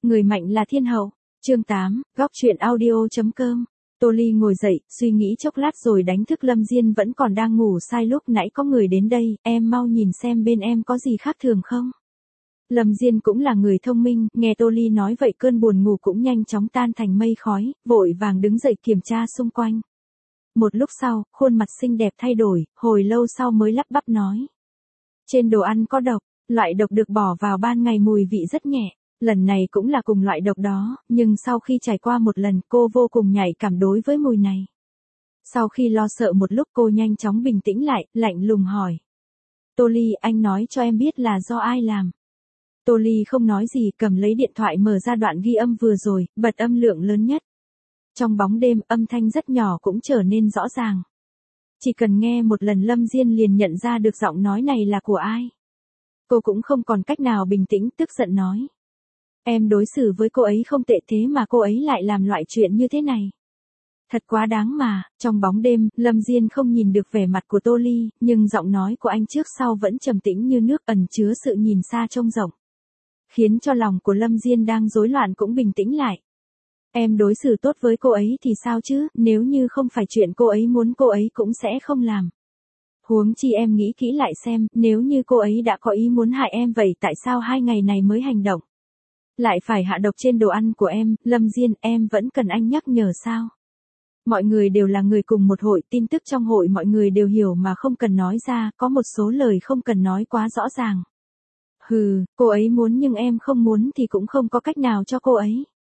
Người mạnh là thiên hậu. Chương 8, góc truyện audio.com. Tô Ly ngồi dậy, suy nghĩ chốc lát rồi đánh thức Lâm Diên vẫn còn đang ngủ say. Lúc nãy có người đến đây, em mau nhìn xem bên em có gì khác thường không. Lâm Diên cũng là người thông minh, nghe Tô Ly nói vậy cơn buồn ngủ cũng nhanh chóng tan thành mây khói, vội vàng đứng dậy kiểm tra xung quanh. Một lúc sau, khuôn mặt xinh đẹp thay đổi, hồi lâu sau mới lắp bắp nói. Trên đồ ăn có độc, loại độc được bỏ vào ban ngày mùi vị rất nhẹ. Lần này cũng là cùng loại độc đó, nhưng sau khi trải qua một lần cô vô cùng nhạy cảm đối với mùi này. Sau khi lo sợ một lúc cô nhanh chóng bình tĩnh lại, lạnh lùng hỏi. Tô Ly, anh nói cho em biết là do ai làm. Tô Ly không nói gì, cầm lấy điện thoại mở ra đoạn ghi âm vừa rồi, bật âm lượng lớn nhất. Trong bóng đêm, âm thanh rất nhỏ cũng trở nên rõ ràng. Chỉ cần nghe một lần Lâm Diên liền nhận ra được giọng nói này là của ai. Cô cũng không còn cách nào bình tĩnh, tức giận nói. Em đối xử với cô ấy không tệ thế mà cô ấy lại làm loại chuyện như thế này. Thật quá đáng mà. Trong bóng đêm, Lâm Diên không nhìn được vẻ mặt của Tô Ly, nhưng giọng nói của anh trước sau vẫn trầm tĩnh như nước, ẩn chứa sự nhìn xa trông rộng. Khiến cho lòng của Lâm Diên đang rối loạn cũng bình tĩnh lại. Em đối xử tốt với cô ấy thì sao chứ, nếu như không phải chuyện cô ấy muốn cô ấy cũng sẽ không làm. Huống chi em nghĩ kỹ lại xem, nếu như cô ấy đã có ý muốn hại em vậy tại sao 2 ngày này mới hành động? Lại phải hạ độc trên đồ ăn của em, Lâm Diên, em vẫn cần anh nhắc nhở sao? Mọi người đều là người cùng một hội, tin tức trong hội mọi người đều hiểu mà không cần nói ra, có một số lời không cần nói quá rõ ràng. Hừ, cô ấy muốn nhưng em không muốn thì cũng không có cách nào cho cô ấy.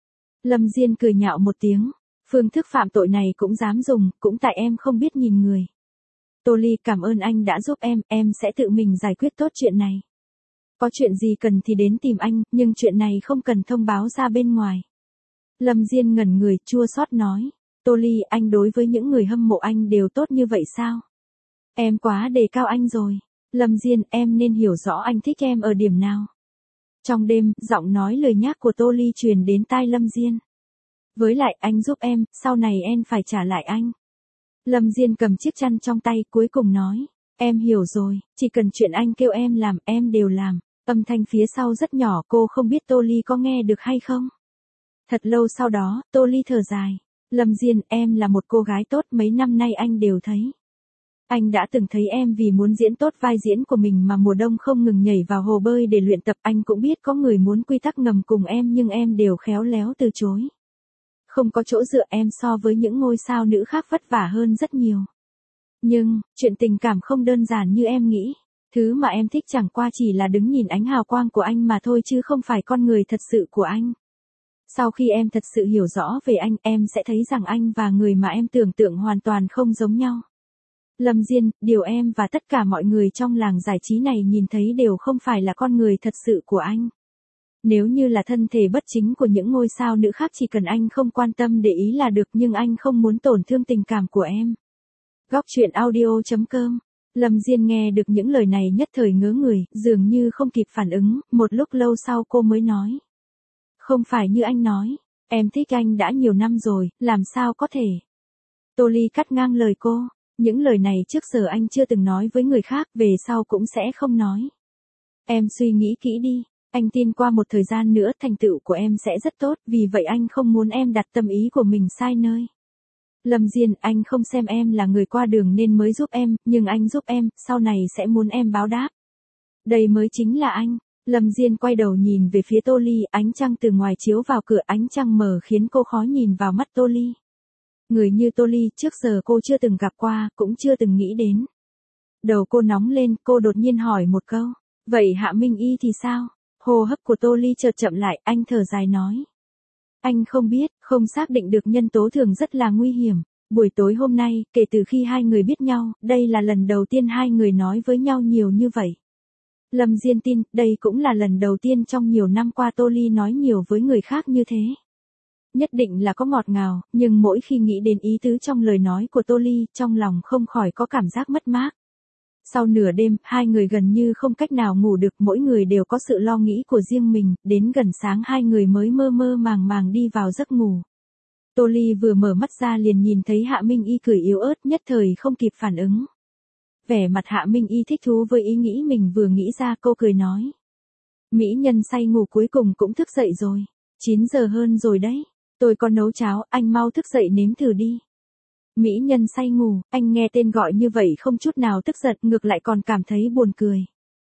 Lâm Diên cười nhạo một tiếng, phương thức phạm tội này cũng dám dùng, cũng tại em không biết nhìn người. Tô Ly, cảm ơn anh đã giúp em sẽ tự mình giải quyết tốt chuyện này. Có chuyện gì cần thì đến tìm anh, nhưng chuyện này không cần thông báo ra bên ngoài. Lâm Diên ngẩn người, chua xót nói. Tô Ly, anh đối với những người hâm mộ anh đều tốt như vậy sao? Em quá đề cao anh rồi. Lâm Diên, em nên hiểu rõ anh thích em ở điểm nào. Trong đêm, giọng nói lời nhắc của Tô Ly truyền đến tai Lâm Diên. Với lại, anh giúp em, sau này em phải trả lại anh. Lâm Diên cầm chiếc chăn trong tay, cuối cùng nói. Em hiểu rồi, chỉ cần chuyện anh kêu em làm, em đều làm. Âm thanh phía sau rất nhỏ, cô không biết Tô Ly có nghe được hay không. Thật lâu sau đó, Tô Ly thở dài. Lâm Diên, em là một cô gái tốt, mấy năm nay anh đều thấy. Anh đã từng thấy em vì muốn diễn tốt vai diễn của mình mà mùa đông không ngừng nhảy vào hồ bơi để luyện tập. Anh cũng biết có người muốn quy tắc ngầm cùng em nhưng em đều khéo léo từ chối. Không có chỗ dựa, em so với những ngôi sao nữ khác vất vả hơn rất nhiều. Nhưng, chuyện tình cảm không đơn giản như em nghĩ. Thứ mà em thích chẳng qua chỉ là đứng nhìn ánh hào quang của anh mà thôi chứ không phải con người thật sự của anh. Sau khi em thật sự hiểu rõ về anh, em sẽ thấy rằng anh và người mà em tưởng tượng hoàn toàn không giống nhau. Lâm Diên, điều em và tất cả mọi người trong làng giải trí này nhìn thấy đều không phải là con người thật sự của anh. Nếu như là thân thể bất chính của những ngôi sao nữ khác chỉ cần anh không quan tâm để ý là được, nhưng anh không muốn tổn thương tình cảm của em. Góc truyện audio.com. Lâm Diên nghe được những lời này nhất thời ngớ người, dường như không kịp phản ứng, một lúc lâu sau cô mới nói. Không phải như anh nói, em thích anh đã nhiều năm rồi, làm sao có thể. Tô Ly cắt ngang lời cô, những lời này trước giờ anh chưa từng nói với người khác, về sau cũng sẽ không nói. Em suy nghĩ kỹ đi, anh tin qua một thời gian nữa thành tựu của em sẽ rất tốt, vì vậy anh không muốn em đặt tâm ý của mình sai nơi. Lâm Diên, anh không xem em là người qua đường nên mới giúp em, nhưng anh giúp em, sau này sẽ muốn em báo đáp. Đây mới chính là anh. Lâm Diên quay đầu nhìn về phía Tô Ly, ánh trăng từ ngoài chiếu vào cửa, ánh trăng mờ khiến cô khó nhìn vào mắt Tô Ly. Người như Tô Ly trước giờ cô chưa từng gặp qua, cũng chưa từng nghĩ đến. Đầu cô nóng lên, cô đột nhiên hỏi một câu. Vậy Hạ Minh Y thì sao? Hô hấp của Tô Ly chợt chậm lại, anh thở dài nói. Anh không biết, không xác định được, nhân tố thường rất là nguy hiểm. Buổi tối hôm nay, kể từ khi hai người biết nhau, đây là lần đầu tiên hai người nói với nhau nhiều như vậy. Lâm Diên tin, đây cũng là lần đầu tiên trong nhiều năm qua Tô Ly nói nhiều với người khác như thế. Nhất định là có ngọt ngào, nhưng mỗi khi nghĩ đến ý tứ trong lời nói của Tô Ly, trong lòng không khỏi có cảm giác mất mát. Sau nửa đêm, hai người gần như không cách nào ngủ được, mỗi người đều có sự lo nghĩ của riêng mình, đến gần sáng hai người mới mơ mơ màng màng đi vào giấc ngủ. Tô Ly vừa mở mắt ra liền nhìn thấy Hạ Minh Y cười yếu ớt, nhất thời không kịp phản ứng. Vẻ mặt Hạ Minh Y thích thú với ý nghĩ mình vừa nghĩ ra, cô cười nói. Mỹ nhân say ngủ cuối cùng cũng thức dậy rồi. 9 giờ hơn rồi đấy. Tôi có nấu cháo, anh mau thức dậy nếm thử đi. Mỹ nhân say ngủ, anh nghe tên gọi như vậy không chút nào tức giận, ngược lại còn cảm thấy buồn cười.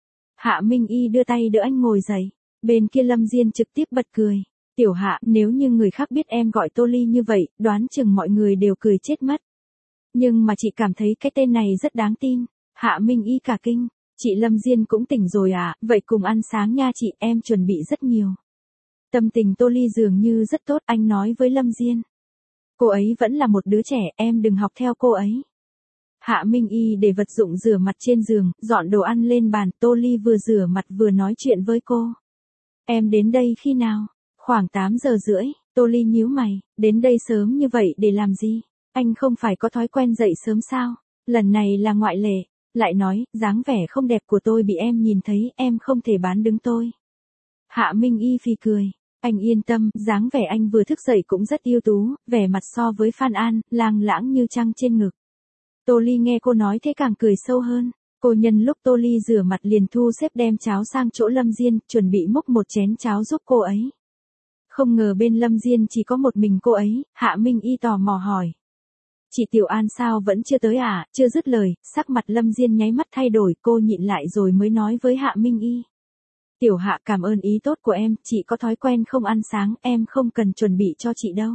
Hạ Minh Y đưa tay đỡ anh ngồi dậy. Bên kia Lâm Diên trực tiếp bật cười. Tiểu Hạ, nếu như người khác biết em gọi Tô Ly như vậy, đoán chừng mọi người đều cười chết mất. Nhưng mà chị cảm thấy cái tên này rất đáng tin. Hạ Minh Y cả kinh. Chị Lâm Diên cũng tỉnh rồi à, vậy cùng ăn sáng nha chị, em chuẩn bị rất nhiều. Tâm tình Tô Ly dường như rất tốt, anh nói với Lâm Diên. Cô ấy vẫn là một đứa trẻ, em đừng học theo cô ấy. Hạ Minh Y để vật dụng rửa mặt trên giường, dọn đồ ăn lên bàn, Tô Ly vừa rửa mặt vừa nói chuyện với cô. Em đến đây khi nào? Khoảng 8 giờ rưỡi, Tô Ly nhíu mày, đến đây sớm như vậy để làm gì? Anh không phải có thói quen dậy sớm sao? Lần này là ngoại lệ. Lại nói, dáng vẻ không đẹp của tôi bị em nhìn thấy, em không thể bán đứng tôi. Hạ Minh Y phì cười. Anh yên tâm, dáng vẻ anh vừa thức dậy cũng rất ưu tú, vẻ mặt so với Phan An, lang lãng như trăng trên ngực. Tô Ly nghe cô nói thế càng cười sâu hơn. Cô nhân lúc Tô Ly rửa mặt liền thu xếp đem cháo sang chỗ Lâm Diên, chuẩn bị múc một chén cháo giúp cô ấy. Không ngờ bên Lâm Diên chỉ có một mình cô ấy, Hạ Minh Y tò mò hỏi. Chị Tiểu An sao vẫn chưa tới à? Chưa dứt lời, sắc mặt Lâm Diên nháy mắt thay đổi, cô nhịn lại rồi mới nói với Hạ Minh Y. Tiểu Hạ cảm ơn ý tốt của em, chị có thói quen không ăn sáng, em không cần chuẩn bị cho chị đâu.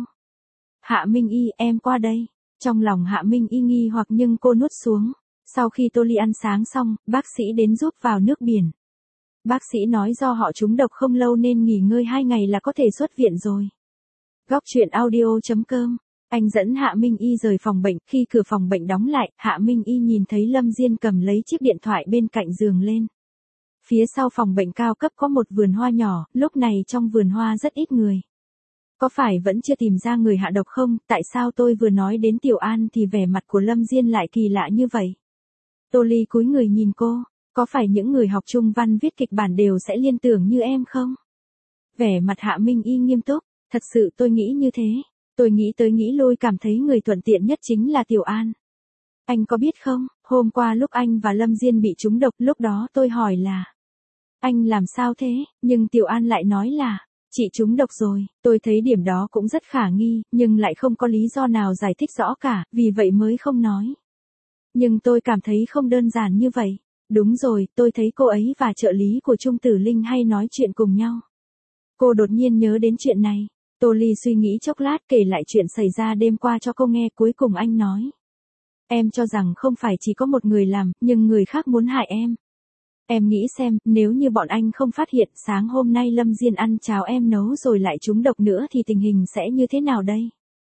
Hạ Minh Y, em qua đây. Trong lòng Hạ Minh Y nghi hoặc nhưng cô nuốt xuống. Sau khi Tô Ly ăn sáng xong, bác sĩ đến giúp vào nước biển. Bác sĩ nói do họ trúng độc không lâu nên nghỉ ngơi 2 ngày là có thể xuất viện rồi. Góc truyện audio.com. Anh dẫn Hạ Minh Y rời phòng bệnh, khi cửa phòng bệnh đóng lại, Hạ Minh Y nhìn thấy Lâm Diên cầm lấy chiếc điện thoại bên cạnh giường lên. Phía sau phòng bệnh cao cấp có một vườn hoa nhỏ, lúc này trong vườn hoa rất ít người. Có phải vẫn chưa tìm ra người hạ độc không? Tại sao tôi vừa nói đến Tiểu An thì vẻ mặt của Lâm Diên lại kỳ lạ như vậy? Tô Ly cúi người nhìn cô, có phải những người học trung văn viết kịch bản đều sẽ liên tưởng như em không? Vẻ mặt Hạ Minh Y nghiêm túc, thật sự tôi nghĩ như thế. Tôi nghĩ tới nghĩ lui cảm thấy người thuận tiện nhất chính là Tiểu An. Anh có biết không, hôm qua lúc anh và Lâm Diên bị trúng độc, lúc đó tôi hỏi là anh làm sao thế, nhưng Tiểu An lại nói là chị trúng độc rồi. Tôi thấy điểm đó cũng rất khả nghi, nhưng lại không có lý do nào giải thích rõ cả, vì vậy mới không nói. Nhưng tôi cảm thấy không đơn giản như vậy. Đúng rồi, tôi thấy cô ấy và trợ lý của Trung Tử Linh hay nói chuyện cùng nhau. Cô đột nhiên nhớ đến chuyện này. Tô Ly suy nghĩ chốc lát kể lại chuyện xảy ra đêm qua cho cô nghe, cuối cùng anh nói. Em cho rằng không phải chỉ có một người làm, nhưng người khác muốn hại em. Em nghĩ xem, nếu như bọn anh không phát hiện sáng hôm nay Lâm Diên ăn cháo em nấu rồi lại trúng độc nữa thì tình hình sẽ như thế nào đây?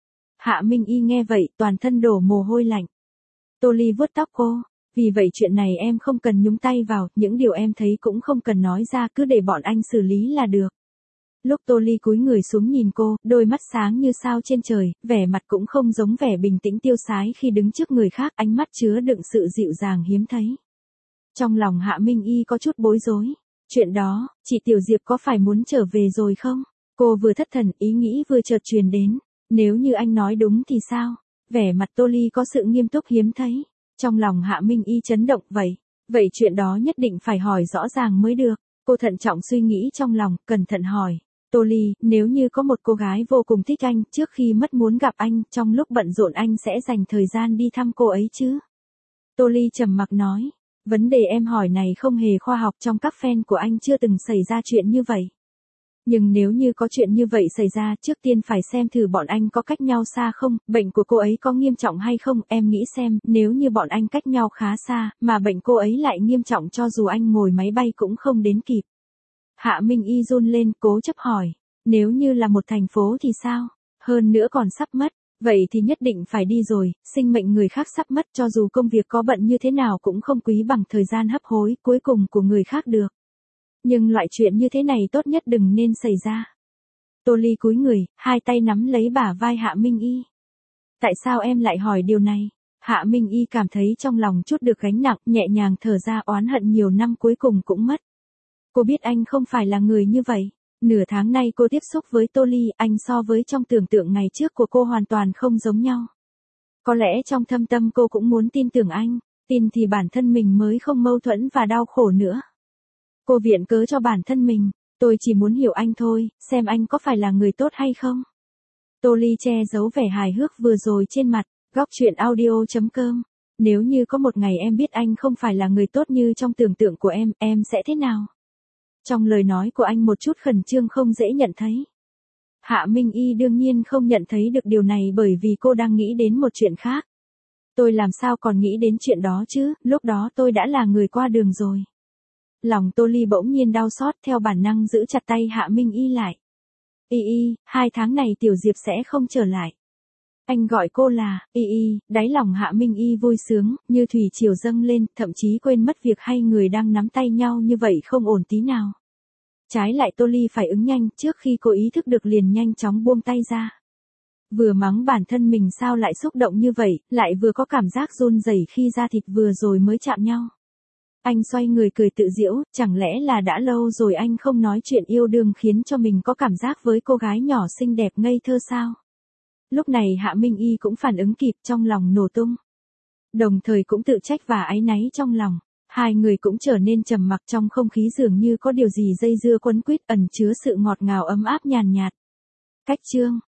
Hạ Minh Y nghe vậy, toàn thân đổ mồ hôi lạnh. Tô Ly vuốt tóc cô. Vì vậy chuyện này em không cần nhúng tay vào, những điều em thấy cũng không cần nói ra, cứ để bọn anh xử lý là được. Lúc Tô Ly cúi người xuống nhìn cô, đôi mắt sáng như sao trên trời, vẻ mặt cũng không giống vẻ bình tĩnh tiêu sái khi đứng trước người khác, ánh mắt chứa đựng sự dịu dàng hiếm thấy. Trong lòng Hạ Minh Y có chút bối rối. Chuyện đó, chị Tiểu Diệp có phải muốn trở về rồi không? Cô vừa thất thần, ý nghĩ vừa chợt truyền đến. Nếu như anh nói đúng thì sao? Vẻ mặt Tô Ly có sự nghiêm túc hiếm thấy. Trong lòng Hạ Minh Y chấn động vậy. Vậy chuyện đó nhất định phải hỏi rõ ràng mới được. Cô thận trọng suy nghĩ trong lòng, cẩn thận hỏi. Tô Ly, nếu như có một cô gái vô cùng thích anh, trước khi mất muốn gặp anh, trong lúc bận rộn anh sẽ dành thời gian đi thăm cô ấy chứ? Tô Ly trầm mặc nói. Vấn đề em hỏi này không hề khoa học, trong các fan của anh chưa từng xảy ra chuyện như vậy. Nhưng nếu như có chuyện như vậy xảy ra, trước tiên phải xem thử bọn anh có cách nhau xa không, bệnh của cô ấy có nghiêm trọng hay không, em nghĩ xem, nếu như bọn anh cách nhau khá xa, mà bệnh cô ấy lại nghiêm trọng cho dù anh ngồi máy bay cũng không đến kịp. Hạ Minh Y run lên, cố chấp hỏi, nếu như là một thành phố thì sao? Hơn nữa còn sắp mất. Vậy thì nhất định phải đi rồi, sinh mệnh người khác sắp mất, cho dù công việc có bận như thế nào cũng không quý bằng thời gian hấp hối cuối cùng của người khác được. Nhưng loại chuyện như thế này tốt nhất đừng nên xảy ra. Tô Ly cúi người, hai tay nắm lấy bả vai Hạ Minh Y. Tại sao em lại hỏi điều này? Hạ Minh Y cảm thấy trong lòng chút được gánh nặng, nhẹ nhàng thở ra, oán hận nhiều năm cuối cùng cũng mất. Cô biết anh không phải là người như vậy. Nửa tháng nay cô tiếp xúc với Tô Ly, anh so với trong tưởng tượng ngày trước của cô hoàn toàn không giống nhau. Có lẽ trong thâm tâm cô cũng muốn tin tưởng anh, tin thì bản thân mình mới không mâu thuẫn và đau khổ nữa. Cô viện cớ cho bản thân mình, Tôi chỉ muốn hiểu anh thôi, xem anh có phải là người tốt hay không. Tô Ly che giấu vẻ hài hước vừa rồi trên mặt, góc chuyện audio.com. Nếu như có một ngày em biết anh không phải là người tốt như trong tưởng tượng của em sẽ thế nào? Trong lời nói của anh một chút khẩn trương không dễ nhận thấy. Hạ Minh Y đương nhiên không nhận thấy được điều này bởi vì cô đang nghĩ đến một chuyện khác. Tôi làm sao còn nghĩ đến chuyện đó chứ, lúc đó tôi đã là người qua đường rồi. Lòng Tô Ly bỗng nhiên đau xót theo bản năng giữ chặt tay Hạ Minh Y lại. Y, 2 tháng này Tiểu Diệp sẽ không trở lại. Anh gọi cô là Y, đáy lòng Hạ Minh Y vui sướng, như thủy triều dâng lên, thậm chí quên mất việc hai người đang nắm tay nhau như vậy không ổn tí nào. Trái lại Tô Ly phải ứng nhanh, trước khi cô ý thức được liền nhanh chóng buông tay ra. Vừa mắng bản thân mình sao lại xúc động như vậy, lại vừa có cảm giác run rẩy khi da thịt vừa rồi mới chạm nhau. Anh xoay người cười tự giễu, chẳng lẽ là đã lâu rồi anh không nói chuyện yêu đương khiến cho mình có cảm giác với cô gái nhỏ xinh đẹp ngây thơ sao? Lúc này Hạ Minh Y cũng phản ứng kịp, trong lòng nổ tung. Đồng thời cũng tự trách và áy náy trong lòng. Hai người cũng trở nên trầm mặc, trong không khí dường như có điều gì dây dưa quấn quýt, ẩn chứa sự ngọt ngào ấm áp nhàn nhạt. Cách chương